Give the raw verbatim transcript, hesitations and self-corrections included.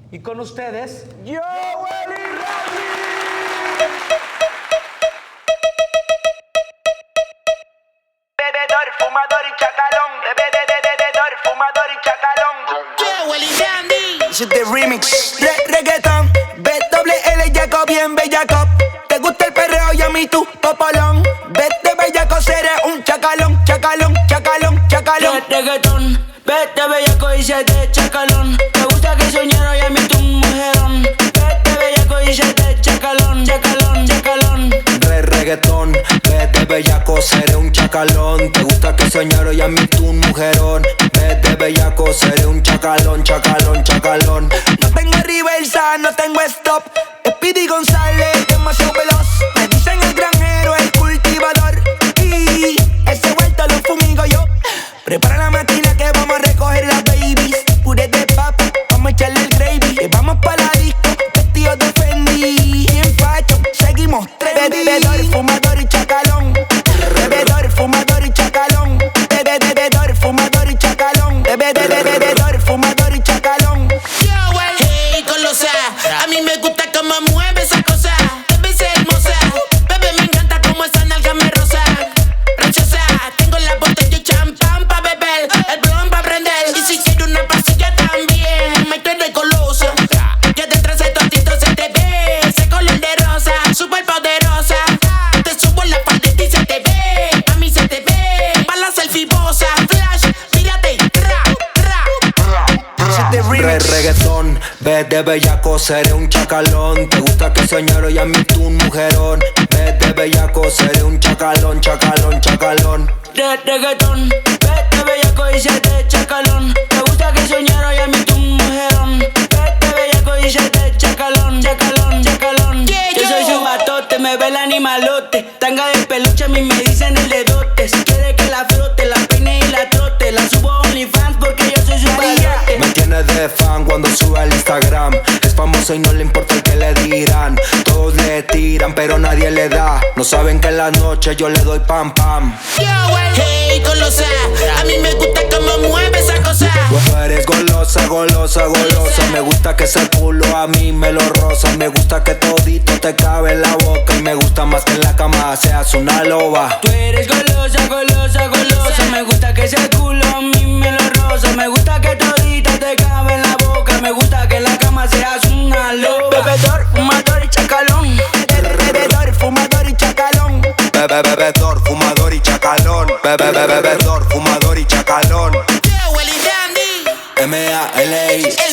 Y con ustedes, Joel y Randy. Bebedor, fumador y chacalón. Bebedor, fumador y chacalón. Joel y Randy. This is the remix. Re reggaeton. B W L Jacob bien bellaco. Te gusta el perreo y a mí tu popolón. Vete bellaco, seré un chacalón, chacalón, chacalón, chacalón. Re reggaeton. Vete bellaco y se te chacalón. Te gusta que soñara y a mí tu mujerón. Vete bellaco y se te chacalón, chacalón, chacalón. Re reggaetón, vete bellaco, seré un chacalón. Te gusta que soñara y a mí tu mujerón. Vete bellaco, seré un chacalón, chacalón, chacalón. No tengo reversa, no tengo stop. Speedy González, demasiado veloz. Me dicen el granjero, el cultivador. Y ese vuelto lo fumigo yo. Prepara la máquina que vamos a recoger las babies. Puré de papa, vamos a echarle el gravy. Y vamos pa' la disco, vestido de Fendi. Bien facho, seguimos trendy. Bebedor, fumador y chacalón. Bebedor, fumador y chacalón. Bebedor, fumador y chacalón. Bebedor, fumador y chacalón. Joel, hey, Colosa. A mí me gusta cómo mueve esa cosa. Debe ser hermosa. Bebé, me encanta cómo esa nalga me rosa. Ranchosa, tengo la botella de champán pa' beber. El blon pa' prender. Y si quiero una pasilla también. Me trae de Colosa. Que detrás de tostito se te ve. Ese color de rosa, súper poderosa. Te subo en la pared y se te ve. A mí se te ve. Pa' la selfie bosa. Flash, mírate. Ra, ra. Re reggaetón, vete bellaco, seré un chacalón. Te gusta que soñara y a mí tu mujerón. Vete bellaco, seré un chacalón, chacalón, chacalón. Re reggaetón, vete bellaco y se te chacalón. Te gusta que soñara y a mí tu mujerón. Vete bellaco y se te chacalón, chacalón, chacalón. Yeah, Yo soy yo. su batote, me ve el animalote. Tanga de peluche, a mí me dicen el dedote. Si quiere que la frote, la peine y la trote. La subo a OnlyFans porque yo soy su batote. Me tiene de fan cuando sube al Instagram. Es famoso y no le importa el que le dirán. Todos le tiran pero nadie le da. No saben que en la noche yo le doy pam pam. Joel, hey, Colosa. A mí me gusta cómo mueve esa cosa. Tú eres golosa, golosa, golosa. Me gusta que ese culo a mí me lo roza. Me gusta que todito te cabe en la boca. Y me gusta más que en la cama seas una loba. Tú eres golosa, golosa, golosa. Me gusta que ese culo a mí me lo roza. Me gusta que todita te cabe en la boca. Me gusta que en la cama seas una loba. Bebedor, fumador y chacalón. Bebedor, fumador y chacalón. Bebe, bebedor, fumador y chacalón. Bebe, bebedor, fumador y chacalón. Joel y Randy. M A L I